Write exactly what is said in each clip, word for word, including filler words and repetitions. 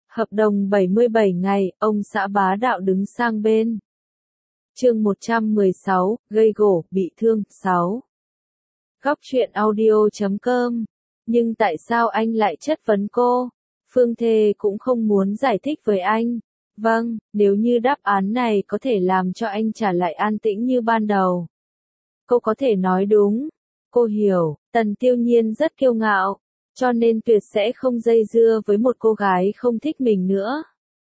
Hợp đồng bảy mươi bảy ngày, ông xã bá đạo đứng sang bên. Chương một trăm mười sáu, gây gổ, bị thương, sáu. Góc truyện audio chấm com. Nhưng tại sao anh lại chất vấn cô? Phương Thê cũng không muốn giải thích với anh. Vâng, nếu như đáp án này có thể làm cho anh trả lại an tĩnh như ban đầu. Cô có thể nói đúng. Cô hiểu, Tần Tiêu Nhiên rất kiêu ngạo, cho nên tuyệt sẽ không dây dưa với một cô gái không thích mình nữa.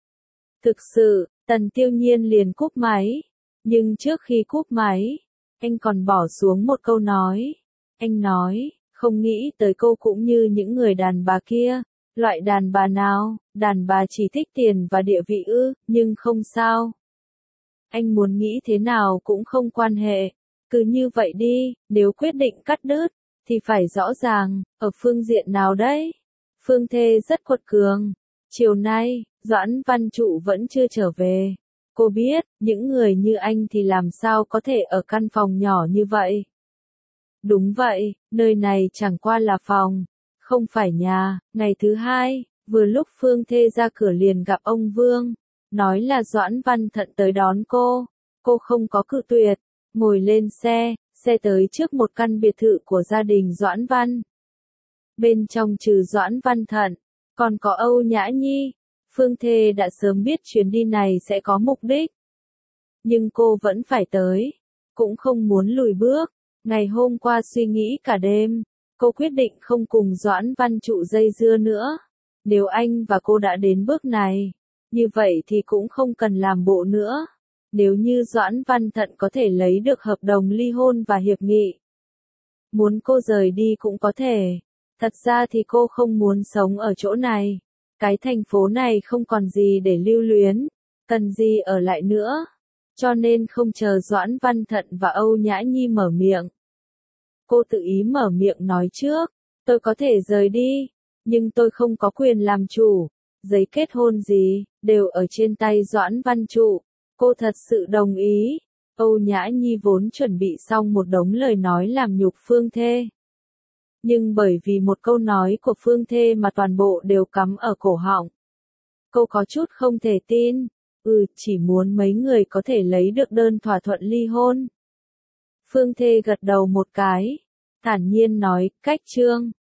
Thực sự, Tần Tiêu Nhiên liền cúp máy. Nhưng trước khi cúp máy, anh còn bỏ xuống một câu nói. Anh nói, không nghĩ tới cô cũng như những người đàn bà kia. Loại đàn bà nào, đàn bà chỉ thích tiền và địa vị ư, nhưng không sao. Anh muốn nghĩ thế nào cũng không quan hệ. Cứ như vậy đi, nếu quyết định cắt đứt, thì phải rõ ràng, ở phương diện nào đấy. Phương Thê rất quật cường. Chiều nay, Doãn Văn Trụ vẫn chưa trở về. Cô biết, những người như anh thì làm sao có thể ở căn phòng nhỏ như vậy. Đúng vậy, nơi này chẳng qua là phòng, không phải nhà. Ngày thứ hai, vừa lúc Phương Thê ra cửa liền gặp ông Vương, nói là Doãn Văn Thận tới đón cô. Cô không có cự tuyệt, ngồi lên xe, xe tới trước một căn biệt thự của gia đình Doãn Văn. Bên trong trừ Doãn Văn Thận, còn có Âu Nhã Nhi. Phương Thê đã sớm biết chuyến đi này sẽ có mục đích. Nhưng cô vẫn phải tới, cũng không muốn lùi bước. Ngày hôm qua suy nghĩ cả đêm, cô quyết định không cùng Doãn Văn Trụ dây dưa nữa. Nếu anh và cô đã đến bước này, như vậy thì cũng không cần làm bộ nữa. Nếu như Doãn Văn Thận có thể lấy được hợp đồng ly hôn và hiệp nghị, muốn cô rời đi cũng có thể. Thật ra thì cô không muốn sống ở chỗ này. Cái thành phố này không còn gì để lưu luyến, cần gì ở lại nữa. Cho nên không chờ Doãn Văn Thận và Âu Nhã Nhi mở miệng. Cô tự ý mở miệng nói trước, tôi có thể rời đi, nhưng tôi không có quyền làm chủ. Giấy kết hôn gì, đều ở trên tay Doãn Văn Trụ. Cô thật sự đồng ý. Âu Nhã Nhi vốn chuẩn bị xong một đống lời nói làm nhục Phương Thê. Nhưng bởi vì một câu nói của Phương Thê mà toàn bộ đều cắm ở cổ họng. Cô có chút không thể tin. Ừ, chỉ muốn mấy người có thể lấy được đơn thỏa thuận ly hôn. Phương Thê gật đầu một cái, thản nhiên nói, cách Trương,